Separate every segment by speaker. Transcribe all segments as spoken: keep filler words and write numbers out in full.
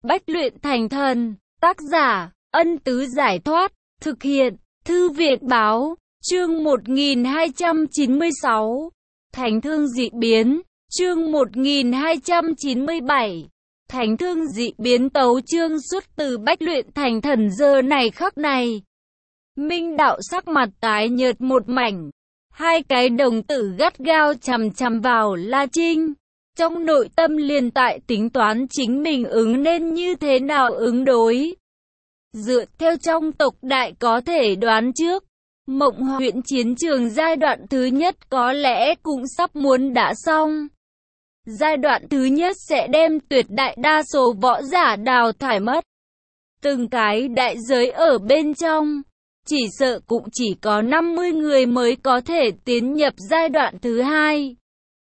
Speaker 1: Bách luyện thành thần, tác giả, Ân Tứ Giải Thoát, thực hiện, Thư Việt Báo, chương một nghìn hai trăm chín mươi sáu, Thánh Thương Dị Biến, chương một nghìn hai trăm chín mươi bảy, Thánh Thương Dị Biến tấu chương xuất từ Bách luyện thành thần giờ này khắc này. Minh đạo sắc mặt tái nhợt một mảnh, hai cái đồng tử gắt gao chằm chằm vào La Trinh. Trong nội tâm liền tại tính toán chính mình ứng nên như thế nào ứng đối. Dựa theo trong tộc đại có thể đoán trước, Mộng huyện chiến trường giai đoạn thứ nhất có lẽ cũng sắp muốn đã xong. Giai đoạn thứ nhất sẽ đem tuyệt đại đa số võ giả đào thải mất. Từng cái đại giới ở bên trong, chỉ sợ cũng chỉ có năm mươi người mới có thể tiến nhập giai đoạn thứ hai.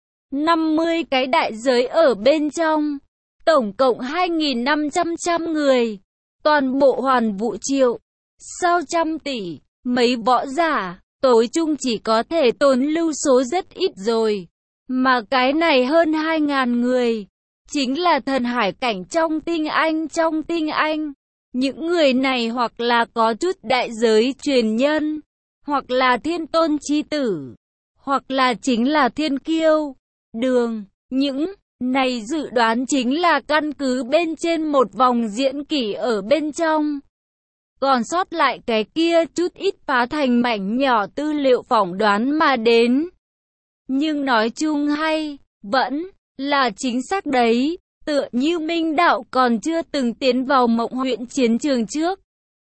Speaker 1: năm mươi cái đại giới ở bên trong, tổng cộng hai nghìn năm trăm người, toàn bộ hoàn vũ triệu, sau trăm tỷ, mấy võ giả, tối chung chỉ có thể tồn lưu số rất ít rồi. Mà cái này hơn hai ngàn người, chính là thần hải cảnh trong tinh anh trong tinh anh. Những người này hoặc là có chút đại giới truyền nhân, hoặc là thiên tôn chi tử, hoặc là chính là thiên kiêu. Đường, những này dự đoán chính là căn cứ bên trên một vòng diễn kỷ ở bên trong. Còn sót lại cái kia chút ít phá thành mảnh nhỏ tư liệu phỏng đoán mà đến. Nhưng nói chung hay, vẫn là chính xác đấy, tựa như Minh đạo còn chưa từng tiến vào Mộng huyện chiến trường trước.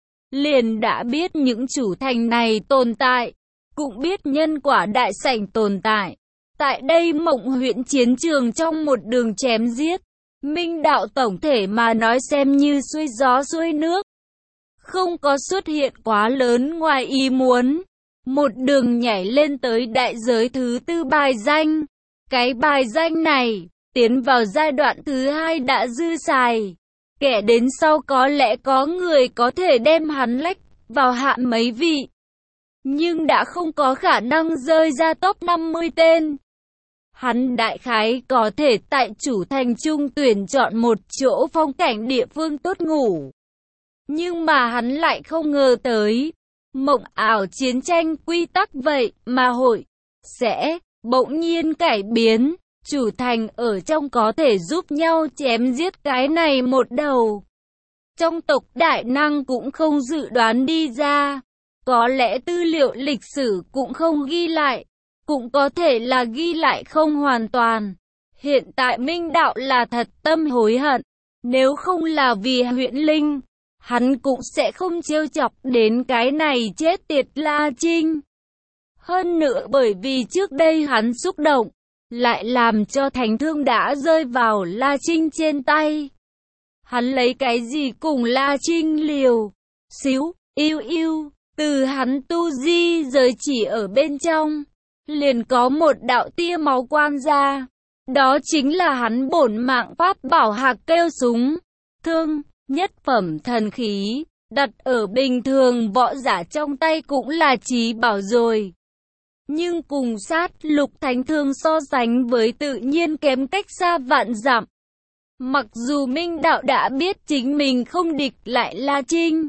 Speaker 1: Liền đã biết những chủ thành này tồn tại, cũng biết nhân quả đại sảnh tồn tại. Tại đây Mộng huyện chiến trường trong một đường chém giết, Minh đạo tổng thể mà nói xem như xuôi gió xuôi nước. Không có xuất hiện quá lớn ngoài ý muốn. Một đường nhảy lên tới đại giới thứ tư bài danh. Cái bài danh này, tiến vào giai đoạn thứ hai đã dư xài. Kẻ đến sau có lẽ có người có thể đem hắn lách vào hạ mấy vị. Nhưng đã không có khả năng rơi ra top năm mươi tên. Hắn đại khái có thể tại chủ thành trung tuyển chọn một chỗ phong cảnh địa phương tốt ngủ. Nhưng mà hắn lại không ngờ tới, mộng ảo chiến tranh quy tắc vậy mà hội sẽ bỗng nhiên cải biến, chủ thành ở trong có thể giúp nhau chém giết cái này một đầu. Trong tộc đại năng cũng không dự đoán đi ra, có lẽ tư liệu lịch sử cũng không ghi lại. Cũng có thể là ghi lại không hoàn toàn. Hiện tại Minh đạo là thật tâm hối hận. Nếu không là vì huyện Linh, hắn cũng sẽ không trêu chọc đến cái này chết tiệt La Trinh. Hơn nữa bởi vì trước đây hắn xúc động, lại làm cho Thánh Thương đã rơi vào La Trinh trên tay. Hắn lấy cái gì cùng La Trinh liều? Xíu, yêu yêu, từ hắn tu di giới chỉ ở bên trong. Liền có một đạo tia máu quang ra. Đó chính là hắn bổn mạng pháp bảo hạc kêu súng. Thương, nhất phẩm thần khí. Đặt ở bình thường võ giả trong tay cũng là chí bảo rồi. Nhưng cùng sát lục thánh thương so sánh với tự nhiên kém cách xa vạn dặm. Mặc dù Minh đạo đã biết chính mình không địch lại La Trinh.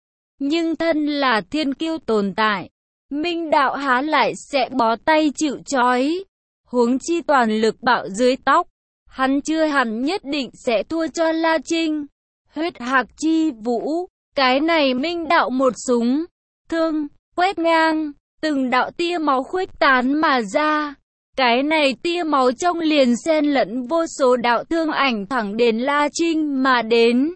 Speaker 1: Nhưng thân là thiên kiêu tồn tại. Minh đạo há lại sẽ bó tay chịu trói, huống chi toàn lực bạo dưới tóc, hắn chưa hẳn nhất định sẽ thua cho La Trinh. Huyết hạc chi vũ, cái này Minh đạo một súng, thương, quét ngang, từng đạo tia máu khuếch tán mà ra. Cái này tia máu trong liền xen lẫn vô số đạo thương ảnh thẳng đến La Trinh mà đến.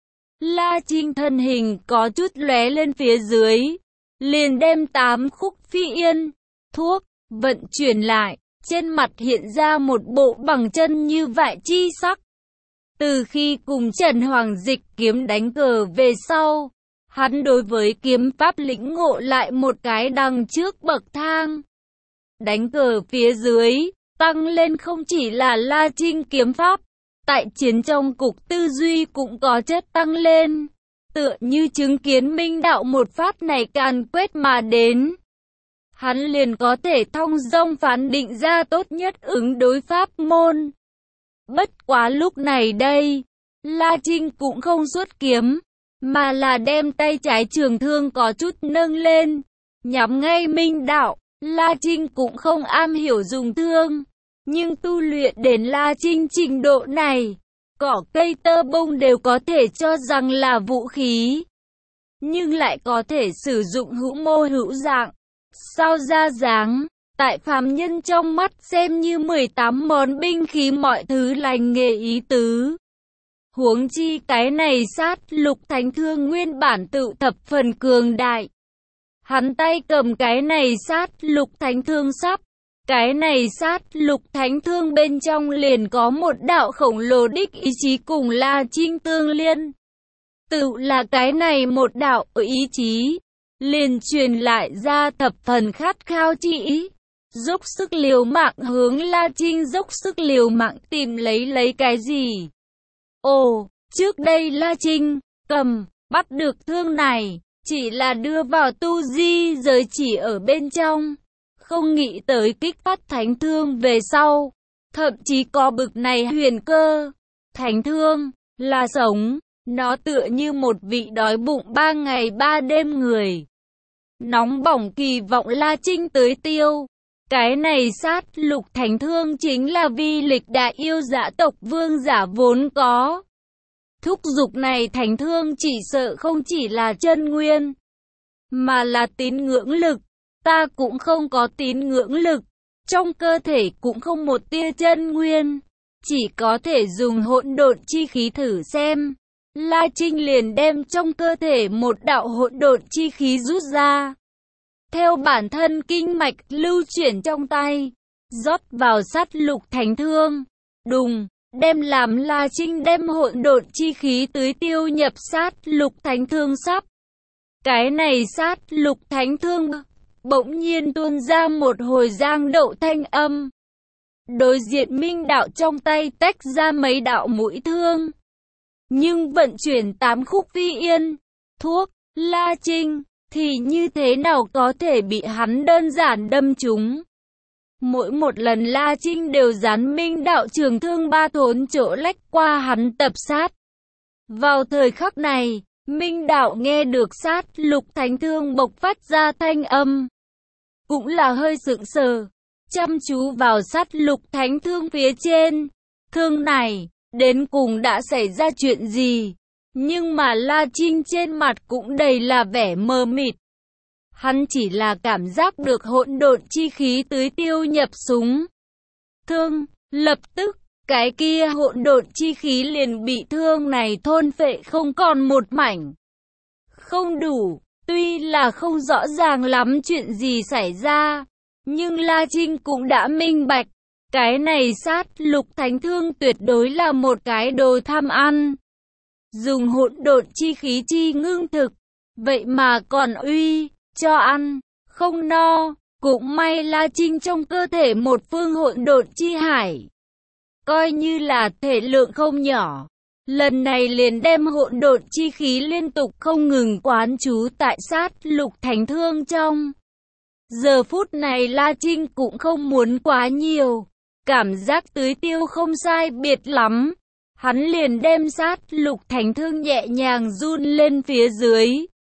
Speaker 1: La Trinh thân hình có chút lóe lên phía dưới. Liền đem tám khúc phi yên, thuốc, vận chuyển lại, trên mặt hiện ra một bộ bằng chân như vại chi sắc. Từ khi cùng Trần Hoàng Dịch kiếm đánh cờ về sau, hắn đối với kiếm pháp lĩnh ngộ lại một cái đằng trước bậc thang. Đánh cờ phía dưới, tăng lên không chỉ là La Trinh kiếm pháp, tại chiến trong cục tư duy cũng có chất tăng lên. Tựa như chứng kiến Minh đạo một phát này càn quét mà đến. Hắn liền có thể thong dong phán định ra tốt nhất ứng đối pháp môn. Bất quá lúc này đây, La Trinh cũng không xuất kiếm, mà là đem tay trái trường thương có chút nâng lên, nhắm ngay Minh Đạo. La Trinh cũng không am hiểu dùng thương, nhưng tu luyện đến La Trinh trình độ này, cỏ cây tơ bông đều có thể cho rằng là vũ khí, nhưng lại có thể sử dụng hữu mô hữu dạng, sao ra dáng, tại phàm nhân trong mắt xem như mười tám món binh khí mọi thứ lành nghề ý tứ. Huống chi cái này sát lục thánh thương nguyên bản tự thập phần cường đại. Hắn tay cầm cái này sát lục thánh thương sắp. Cái này sát lục thánh thương bên trong liền có một đạo khổng lồ đích ý chí cùng La Trinh tương liên. Tự là cái này một đạo ý chí, liền truyền lại ra thập phần khát khao chi ý. Dốc sức liều mạng hướng La Trinh dốc sức liều mạng tìm lấy lấy cái gì. Ồ, trước đây La Trinh cầm, bắt được thương này, chỉ là đưa vào tu di giới chỉ ở bên trong. Không nghĩ tới kích phát thánh thương về sau, thậm chí có bực này huyền cơ. Thánh thương là sống, nó tựa như một vị đói bụng ba ngày ba đêm người. Nóng bỏng kỳ vọng La Trinh tới tiêu. Cái này sát lục thánh thương chính là vi lịch đại yêu dã tộc vương giả vốn có. Thúc dục này thánh thương chỉ sợ không chỉ là chân nguyên, mà là tín ngưỡng lực. Ta cũng không có tín ngưỡng lực, trong cơ thể cũng không một tia chân nguyên, chỉ có thể dùng hỗn độn chi khí thử xem. La Trinh liền đem trong cơ thể một đạo hỗn độn chi khí rút ra, theo bản thân kinh mạch lưu chuyển trong tay, rót vào sát lục thánh thương. Đùng, đem làm La Trinh đem hỗn độn chi khí tưới tiêu nhập sát lục thánh thương sắp. Cái này sát lục thánh thương bỗng nhiên tuôn ra một hồi giang đậu thanh âm. Đối diện Minh Đạo trong tay tách ra mấy đạo mũi thương, nhưng vận chuyển tám khúc phi yên, thuốc, La Trinh, thì như thế nào có thể bị hắn đơn giản đâm trúng. Mỗi một lần La Trinh đều dán Minh Đạo trường thương ba thốn chỗ lách qua hắn tập sát. Vào thời khắc này, Minh Đạo nghe được sát lục thánh thương bộc phát ra thanh âm, cũng là hơi sững sờ, chăm chú vào sát lục thánh thương phía trên. Thương này, đến cùng đã xảy ra chuyện gì? Nhưng mà La Trinh trên mặt cũng đầy là vẻ mờ mịt. Hắn chỉ là cảm giác được hỗn độn chi khí tưới tiêu nhập súng thương, lập tức, cái kia hỗn độn chi khí liền bị thương này thôn phệ không còn một mảnh. Không đủ. Tuy là không rõ ràng lắm chuyện gì xảy ra, nhưng La Trinh cũng đã minh bạch, cái này sát lục thánh thương tuyệt đối là một cái đồ tham ăn. Dùng hỗn độn chi khí chi ngưng thực, vậy mà còn uy, cho ăn, không no. Cũng may La Trinh trong cơ thể một phương hỗn độn chi hải, coi như là thể lượng không nhỏ. Lần này liền đem hỗn độn chi khí liên tục không ngừng quán trú tại sát lục thánh thương trong. Giờ phút này La Trinh cũng không muốn quá nhiều, cảm giác tưới tiêu không sai biệt lắm. Hắn liền đem sát lục thánh thương nhẹ nhàng run lên phía dưới,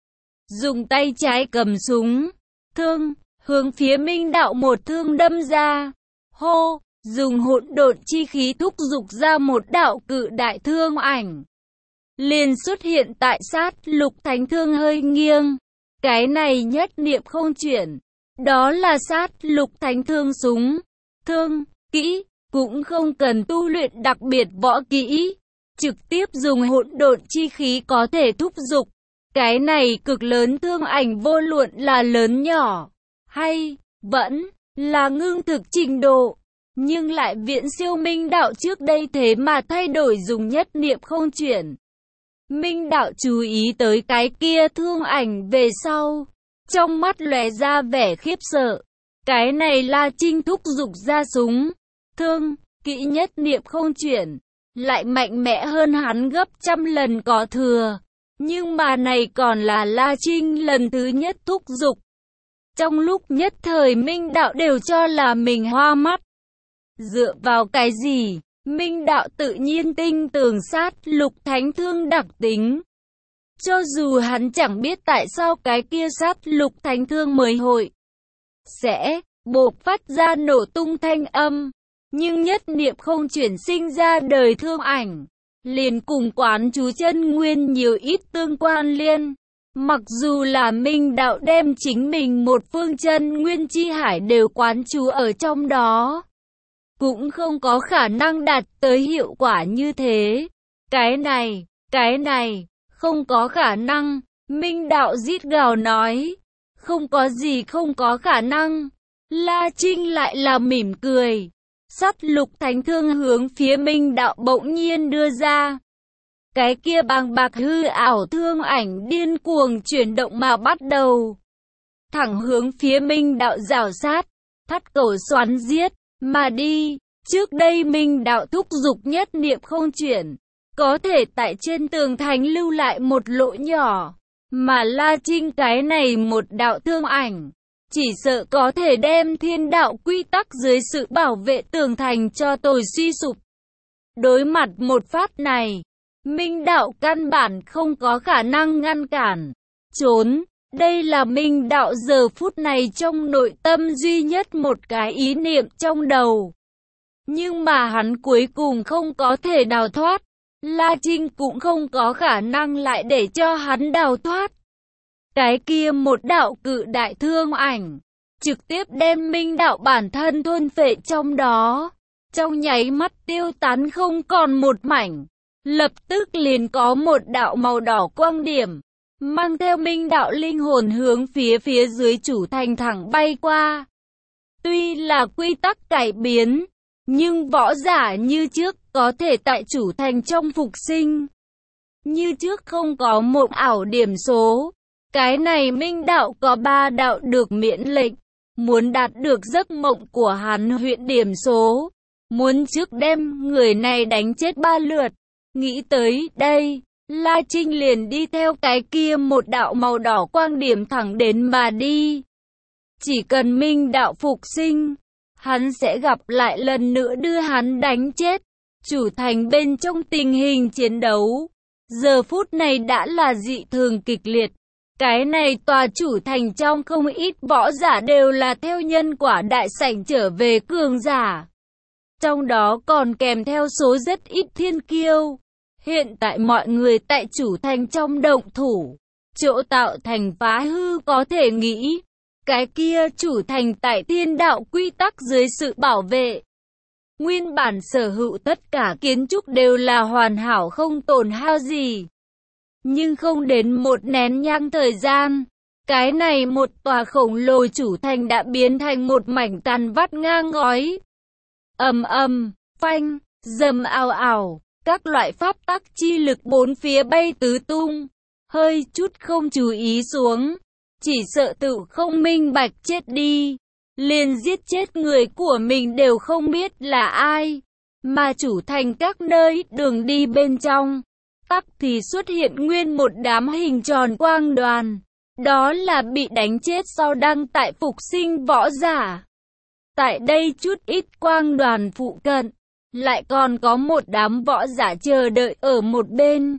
Speaker 1: dùng tay trái cầm súng thương, hướng phía Minh Đạo một thương đâm ra. Hô! Dùng hỗn độn chi khí thúc dục ra một đạo cự đại thương ảnh, liền xuất hiện tại sát lục thánh thương hơi nghiêng. Cái này nhất niệm không chuyển, đó là sát lục thánh thương súng thương kỹ, cũng không cần tu luyện đặc biệt võ kỹ, trực tiếp dùng hỗn độn chi khí có thể thúc dục. Cái này cực lớn thương ảnh vô luận là lớn nhỏ, hay vẫn là ngưng thực trình độ, nhưng lại viễn siêu Minh Đạo trước đây thế mà thay đổi dùng nhất niệm không chuyển. Minh Đạo chú ý tới cái kia thương ảnh về sau, trong mắt lóe ra vẻ khiếp sợ. Cái này La Trinh thúc dục ra súng thương kỹ nhất niệm không chuyển, lại mạnh mẽ hơn hắn gấp trăm lần có thừa. Nhưng mà này còn là La Trinh lần thứ nhất thúc dục. Trong lúc nhất thời Minh Đạo đều cho là mình hoa mắt. Dựa vào cái gì? Minh đạo tự nhiên tinh tường sát lục thánh thương đặc tính. Cho dù hắn chẳng biết tại sao cái kia sát lục thánh thương mới hội sẽ bộc phát ra nổ tung thanh âm, nhưng nhất niệm không chuyển sinh ra đời thương ảnh, liền cùng quán chú chân nguyên nhiều ít tương quan liên. Mặc dù là Minh đạo đem chính mình một phương chân nguyên chi hải đều quán chú ở trong đó, cũng không có khả năng đạt tới hiệu quả như thế. Cái này, cái này, không có khả năng. Minh đạo rít gào nói, không có gì không có khả năng. La Trinh lại là mỉm cười. Sát lục thánh thương hướng phía Minh đạo bỗng nhiên đưa ra. Cái kia bàng bạc hư ảo thương ảnh điên cuồng chuyển động mà bắt đầu thẳng hướng phía Minh đạo rào sát, thắt cổ xoắn giết mà đi. Trước đây Minh đạo thúc giục nhất niệm không chuyển, có thể tại trên tường thành lưu lại một lỗ nhỏ, mà La Trinh cái này một đạo thương ảnh, chỉ sợ có thể đem thiên đạo quy tắc dưới sự bảo vệ tường thành cho tồi suy sụp. Đối mặt một phát này, Minh đạo căn bản không có khả năng ngăn cản, trốn. Đây là Minh đạo giờ phút này trong nội tâm duy nhất một cái ý niệm trong đầu. Nhưng mà hắn cuối cùng không có thể đào thoát. La Trinh cũng không có khả năng lại để cho hắn đào thoát. Cái kia một đạo cự đại thương ảnh, trực tiếp đem Minh đạo bản thân thôn phệ trong đó. Trong nháy mắt tiêu tán không còn một mảnh. Lập tức liền có một đạo màu đỏ quang điểm, mang theo Minh đạo linh hồn hướng phía phía dưới chủ thành thẳng bay qua. Tuy là quy tắc cải biến, nhưng võ giả như trước có thể tại chủ thành trong phục sinh. Như trước không có một ảo điểm số. Cái này Minh đạo có ba đạo được miễn lệnh. Muốn đạt được giấc mộng của hắn huyện điểm số, muốn trước đem người này đánh chết ba lượt. Nghĩ tới đây, La Trinh liền đi theo cái kia một đạo màu đỏ quang điểm thẳng đến mà đi. Chỉ cần Minh đạo phục sinh, hắn sẽ gặp lại lần nữa đưa hắn đánh chết. Chủ thành bên trong tình hình chiến đấu, giờ phút này đã là dị thường kịch liệt. Cái này tòa chủ thành trong không ít võ giả đều là theo nhân quả đại sảnh trở về cường giả. Trong đó còn kèm theo số rất ít thiên kiêu. Hiện tại mọi người tại chủ thành trong động thủ, chỗ tạo thành phá hư có thể nghĩ. Cái kia chủ thành tại thiên đạo quy tắc dưới sự bảo vệ. Nguyên bản sở hữu tất cả kiến trúc đều là hoàn hảo không tổn hao gì. Nhưng không đến một nén nhang thời gian, cái này một tòa khổng lồ chủ thành đã biến thành một mảnh tàn vắt ngang ngói. Ầm ầm, phanh, dầm ào ào, các loại pháp tắc chi lực bốn phía bay tứ tung. Hơi chút không chú ý xuống, chỉ sợ tự không minh bạch chết đi. Liền giết chết người của mình đều không biết là ai. Mà chủ thành các nơi đường đi bên trong, tắc thì xuất hiện nguyên một đám hình tròn quang đoàn. Đó là bị đánh chết sau đang tại phục sinh võ giả. Tại đây chút ít quang đoàn phụ cận, lại còn có một đám võ giả chờ đợi ở một bên.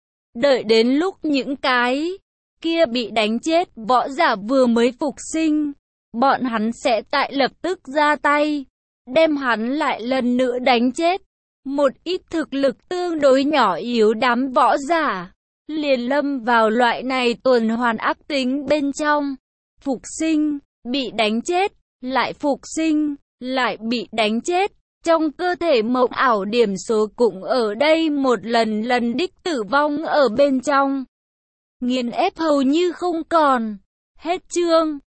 Speaker 1: Đợi đến lúc những cái kia bị đánh chết võ giả vừa mới phục sinh, bọn hắn sẽ tại lập tức ra tay, đem hắn lại lần nữa đánh chết. Một ít thực lực tương đối nhỏ yếu đám võ giả, liền lâm vào loại này tuần hoàn ác tính bên trong. Phục sinh, bị đánh chết, lại phục sinh, lại bị đánh chết. Trong cơ thể mộng ảo điểm số cũng ở đây một lần lần đích tử vong ở bên trong. Nghiền ép hầu như không còn. Hết chương.